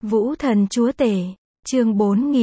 Vũ Thần Chúa Tể, chương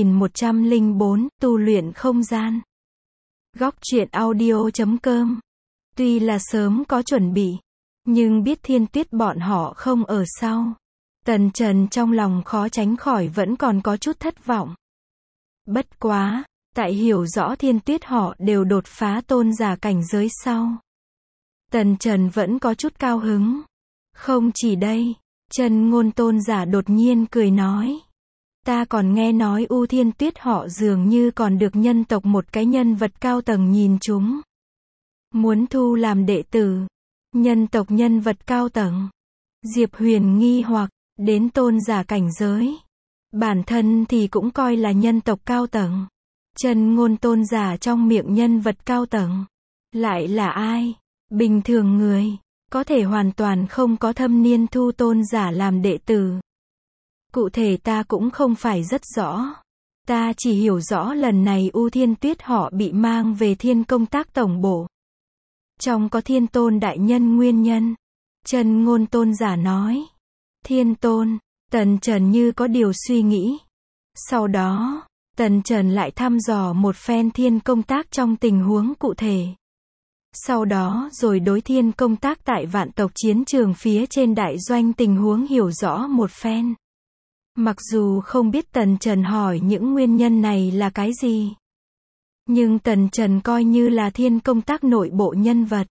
4104, tu luyện không gian. Góc truyện audio.com. Tuy là sớm có chuẩn bị, nhưng biết Thiên Tuyết bọn họ không ở sau. Tần Trần trong lòng khó tránh khỏi vẫn còn có chút thất vọng. Bất quá, tại hiểu rõ Thiên Tuyết họ đều đột phá tôn giả cảnh giới sau. Tần Trần vẫn có chút cao hứng. Không chỉ đây, Chân Ngôn tôn giả đột nhiên cười nói. Ta còn nghe nói U Thiên Tuyết họ dường như còn được nhân tộc một cái nhân vật cao tầng nhìn chúng. Muốn thu làm đệ tử. Nhân tộc nhân vật cao tầng. Diệp Huyền nghi hoặc, đến tôn giả cảnh giới. Bản thân thì cũng coi là nhân tộc cao tầng. Chân Ngôn tôn giả trong miệng nhân vật cao tầng. Lại là ai? Bình thường người, có thể hoàn toàn không có thâm niên thu tôn giả làm đệ tử. Cụ thể ta cũng không phải rất rõ. Ta chỉ hiểu rõ lần này U Thiên Tuyết họ bị mang về Thiên Công Tác tổng bộ. Trong có Thiên Tôn đại nhân nguyên nhân. Chân Ngôn tôn giả nói. Thiên Tôn, Tần Trần như có điều suy nghĩ. Sau đó, Tần Trần lại thăm dò một phen Thiên Công Tác trong tình huống cụ thể. Sau đó rồi đối Thiên Công Tác tại vạn tộc chiến trường phía trên đại doanh tình huống hiểu rõ một phen. Mặc dù không biết Tần Trần hỏi những nguyên nhân này là cái gì, nhưng Tần Trần coi như là Thiên Công Tác nội bộ nhân vật.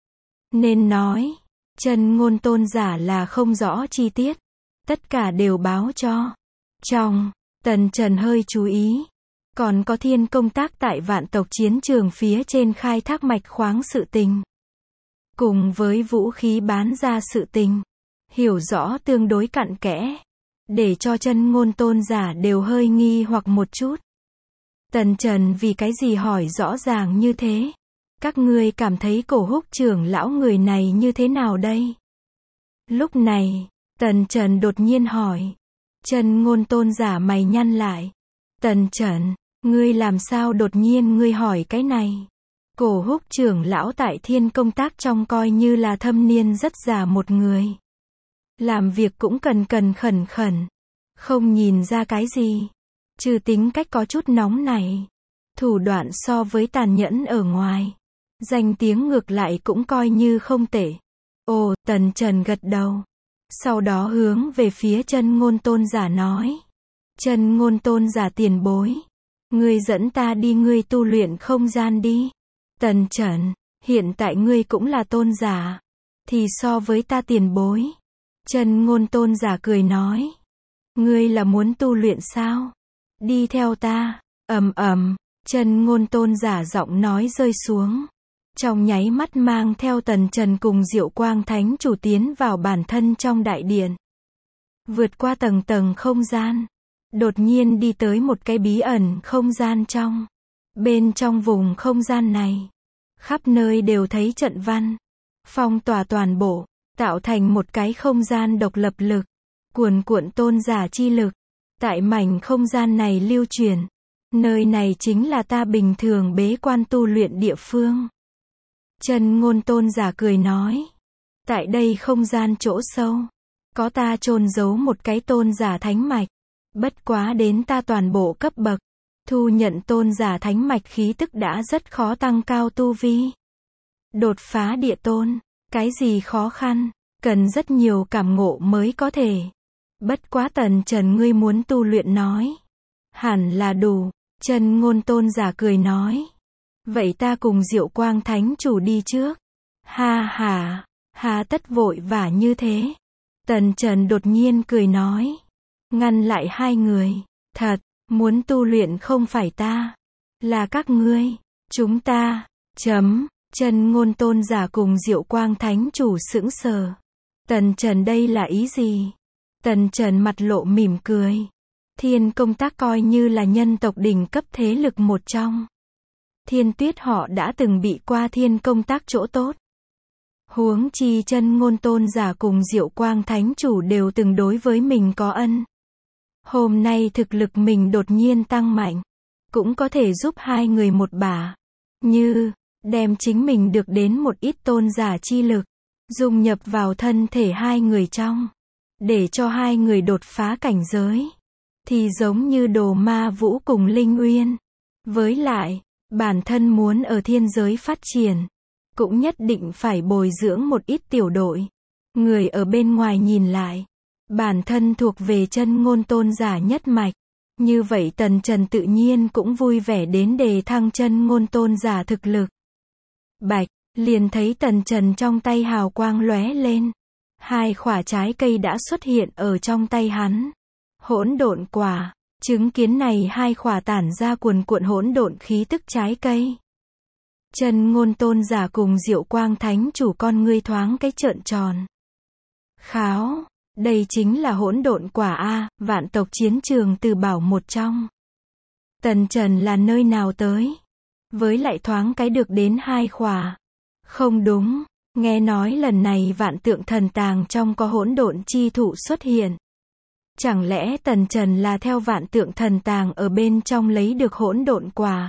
Nên nói, Chân Ngôn tôn giả là không rõ chi tiết. Tất cả đều báo cho. Trong, Tần Trần hơi chú ý. Còn có Thiên Công Tác tại vạn tộc chiến trường phía trên khai thác mạch khoáng sự tình. Cùng với vũ khí bán ra sự tình. Hiểu rõ tương đối cặn kẽ. Để cho Chân Ngôn tôn giả đều hơi nghi hoặc một chút. Tần Trần vì cái gì hỏi rõ ràng như thế? Các ngươi cảm thấy Cổ Húc trưởng lão người này như thế nào đây? Lúc này, Tần Trần đột nhiên hỏi. Chân Ngôn tôn giả mày nhăn lại. Tần Trần, ngươi làm sao đột nhiên ngươi hỏi cái này? Cổ Húc trưởng lão tại Thiên Công Tác trong coi như là thâm niên rất già một người. Làm việc cũng cần khẩn khẩn. Không nhìn ra cái gì. Trừ tính cách có chút nóng này. Thủ đoạn so với tàn nhẫn ở ngoài. Danh tiếng ngược lại cũng coi như không tệ. Ồ, Tần Trần gật đầu. Sau đó hướng về phía Chân Ngôn tôn giả nói. Chân Ngôn tôn giả tiền bối. Ngươi dẫn ta đi ngươi tu luyện không gian đi. Tần Trần, hiện tại ngươi cũng là tôn giả. Thì so với ta tiền bối. Chân Ngôn tôn giả cười nói. Ngươi là muốn tu luyện sao? Đi theo ta. Chân Ngôn tôn giả giọng nói rơi xuống. Trong nháy mắt mang theo Tần Trần cùng Diệu Quang Thánh chủ tiến vào bản thân trong đại điện. Vượt qua tầng tầng không gian. Đột nhiên đi tới một cái bí ẩn không gian trong. Bên trong vùng không gian này. Khắp nơi đều thấy trận văn. Phong tỏa toàn bộ. Tạo thành một cái không gian độc lập lực. Cuồn cuộn tôn giả chi lực. Tại mảnh không gian này lưu truyền. Nơi này chính là ta bình thường bế quan tu luyện địa phương. Chân Ngôn tôn giả cười nói. Tại đây không gian chỗ sâu. Có ta chôn giấu một cái tôn giả thánh mạch. Bất quá đến ta toàn bộ cấp bậc. Thu nhận tôn giả thánh mạch khí tức đã rất khó tăng cao tu vi. Đột phá địa tôn. Cái gì khó khăn. Cần rất nhiều cảm ngộ mới có thể. Bất quá Tần Trần ngươi muốn tu luyện nói. Hẳn là đủ. Chân Ngôn tôn giả cười nói. Vậy ta cùng Diệu Quang Thánh chủ đi trước. Hà tất vội vã như thế. Tần Trần đột nhiên cười nói. Ngăn lại hai người. Thật, muốn tu luyện không phải ta. Là các ngươi. Chúng ta. Chân Ngôn tôn giả cùng Diệu Quang Thánh chủ sững sờ. Tần Trần đây là ý gì? Tần Trần mặt lộ mỉm cười. Thiên Công Tác coi như là nhân tộc đỉnh cấp thế lực một trong. Thiên Tuyết họ đã từng bị qua Thiên Công Tác chỗ tốt. Huống chi Chân Ngôn tôn giả cùng Diệu Quang Thánh chủ đều từng đối với mình có ân. Hôm nay thực lực mình đột nhiên tăng mạnh. Cũng có thể giúp hai người một bả. Như, đem chính mình được đến một ít tôn giả chi lực. Dung nhập vào thân thể hai người trong. để cho hai người đột phá cảnh giới, thì giống như Đồ Ma Vũ cùng Linh Uyên. Với lại, bản thân muốn ở thiên giới phát triển, cũng nhất định phải bồi dưỡng một ít tiểu đội. Người ở bên ngoài nhìn lại, bản thân thuộc về chân ngôn tôn giả nhất mạch. Như vậy Tần Trần tự nhiên cũng vui vẻ đến đề thăng chân ngôn tôn giả thực lực. Bạch, liền thấy Tần Trần trong tay hào quang lóe lên. Hai quả trái cây đã xuất hiện ở trong tay hắn. Hỗn độn quả, chứng kiến này hai quả tản ra cuồn cuộn hỗn độn khí tức trái cây. Chân ngôn tôn giả cùng Diệu Quang Thánh chủ con ngươi thoáng cái trợn tròn. Kháo, đây chính là hỗn độn quả a, vạn tộc chiến trường từ bảo một trong. Tần Trần là nơi nào tới? Với lại thoáng cái được đến hai quả. Không đúng, nghe nói lần này vạn tượng thần tàng trong có hỗn độn chi thụ xuất hiện. Chẳng lẽ Tần Trần là theo vạn tượng thần tàng ở bên trong lấy được hỗn độn quả?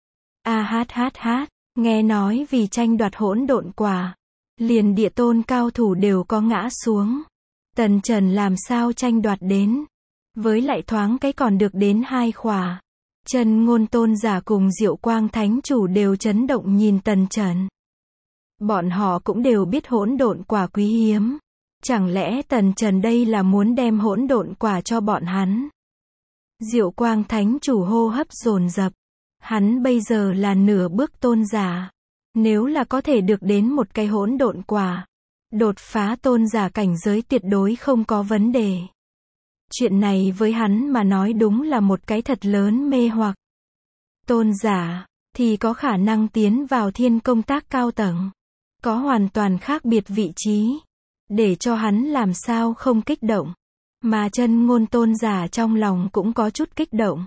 Nghe nói vì tranh đoạt hỗn độn quả, liền địa tôn cao thủ đều có ngã xuống. Tần Trần làm sao tranh đoạt đến? Với lại thoáng cái còn được đến hai quả. Chân ngôn tôn giả cùng Diệu Quang Thánh chủ đều chấn động nhìn Tần Trần. Bọn họ cũng đều biết hỗn độn quả quý hiếm. Chẳng lẽ Tần Trần đây là muốn đem hỗn độn quả cho bọn hắn? Diệu Quang Thánh chủ hô hấp dồn dập. Hắn bây giờ là nửa bước tôn giả. Nếu là có thể được đến một cái hỗn độn quả, đột phá tôn giả cảnh giới tuyệt đối không có vấn đề. Chuyện này với hắn mà nói đúng là một cái thật lớn mê hoặc. Tôn giả, thì có khả năng tiến vào thiên công tác cao tầng. Có hoàn toàn khác biệt vị trí. Để cho hắn làm sao không kích động. Mà chân ngôn tôn giả trong lòng cũng có chút kích động.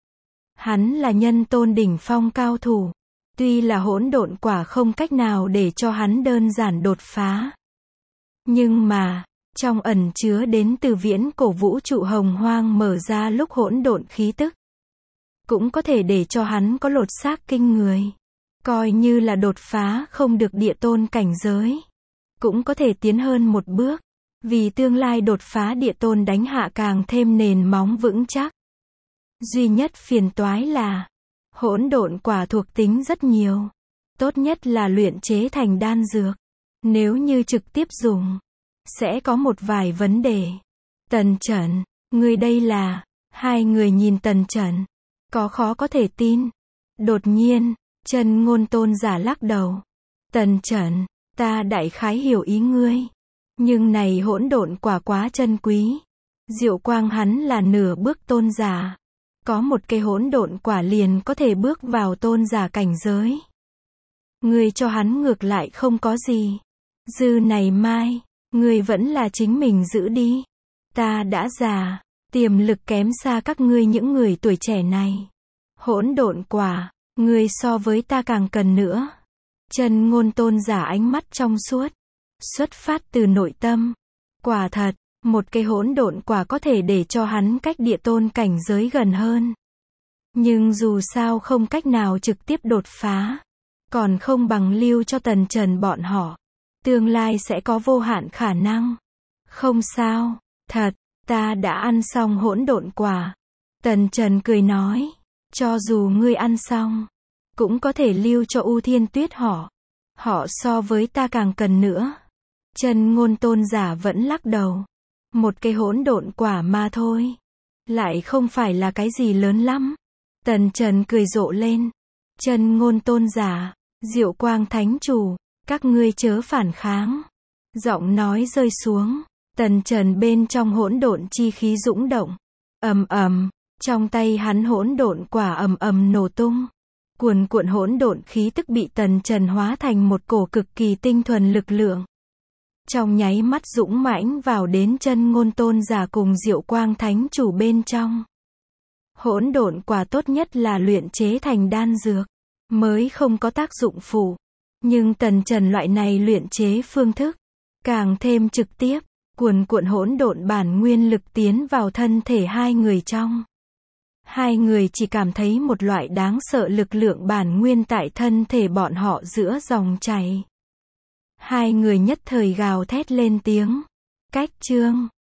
Hắn là nhân tôn đỉnh phong cao thủ. Tuy là hỗn độn quả không cách nào để cho hắn đơn giản đột phá. Nhưng mà, trong ẩn chứa đến từ viễn cổ vũ trụ hồng hoang mở ra lúc hỗn độn khí tức. Cũng có thể để cho hắn có lột xác kinh người. Coi như là đột phá không được địa tôn cảnh giới. Cũng có thể tiến hơn một bước. Vì tương lai đột phá địa tôn đánh hạ càng thêm nền móng vững chắc. Duy nhất phiền toái là hỗn độn quả thuộc tính rất nhiều. Tốt nhất là luyện chế thành đan dược. Nếu như trực tiếp dùng, sẽ có một vài vấn đề. Tần Trần, người đây là... Hai người nhìn Tần Trần, có khó có thể tin. Đột nhiên, chân ngôn tôn giả lắc đầu. Tần Trần, ta đại khái hiểu ý ngươi. Nhưng này hỗn độn quả quá chân quý. Diệu Quang hắn là nửa bước tôn giả. Có một cây hỗn độn quả liền có thể bước vào tôn giả cảnh giới. Ngươi cho hắn ngược lại không có gì. Dư này mai, ngươi vẫn là chính mình giữ đi. Ta đã già, tiềm lực kém xa các ngươi những người tuổi trẻ này. Hỗn độn quả, ngươi so với ta càng cần nữa. Chân ngôn tôn giả ánh mắt trong suốt, xuất phát từ nội tâm. Quả thật, một cây hỗn độn quả có thể để cho hắn cách địa tôn cảnh giới gần hơn. Nhưng dù sao không cách nào trực tiếp đột phá, còn không bằng lưu cho Tần Trần bọn họ. Tương lai sẽ có vô hạn khả năng. Không sao, thật, ta đã ăn xong hỗn độn quả. Tần Trần cười nói, cho dù ngươi ăn xong, cũng có thể lưu cho U Thiên Tuyết họ. Họ so với ta càng cần nữa. Chân ngôn tôn giả vẫn lắc đầu. Một cây hỗn độn quả mà thôi. Lại không phải là cái gì lớn lắm. Tần Trần cười rộ lên. Chân ngôn tôn giả, Diệu Quang Thánh chủ, các ngươi chớ phản kháng. Giọng nói rơi xuống. Tần Trần bên trong hỗn độn chi khí dũng động. Ầm ầm, trong tay hắn hỗn độn quả ầm ầm nổ tung. Cuồn cuộn hỗn độn khí tức bị Tần Trần hóa thành một cổ cực kỳ tinh thuần lực lượng. Trong nháy mắt dũng mãnh vào đến chân ngôn tôn giả cùng Diệu Quang Thánh chủ bên trong. Hỗn độn quả tốt nhất là luyện chế thành đan dược, mới không có tác dụng phụ. Nhưng Tần Trần loại này luyện chế phương thức, càng thêm trực tiếp, cuồn cuộn hỗn độn bản nguyên lực tiến vào thân thể hai người trong. Hai người chỉ cảm thấy một loại đáng sợ lực lượng bản nguyên tại thân thể bọn họ giữa dòng chảy. Hai người nhất thời gào thét lên tiếng. Cách chương